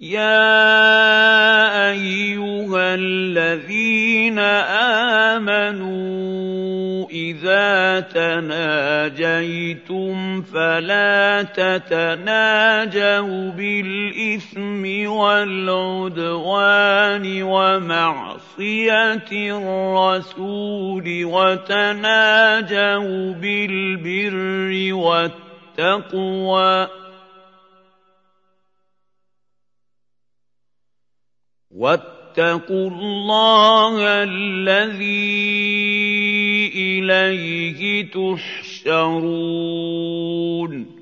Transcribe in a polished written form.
يَا أَيُّهَا الَّذِينَ آمَنُوا إِذَا تَنَاجَيْتُمْ فَلَا تَتَنَاجَوْا بِالْإِثْمِ وَالْعُدْوَانِ وَمَعْصِيَتِ الرَّسُولِ وَتَنَاجَوْا بِالْبِرِّ وَالتَّقْوَىٰ وَاتَّقُوا اللَّهَ الَّذِي إِلَيْهِ تُحْشَرُونَ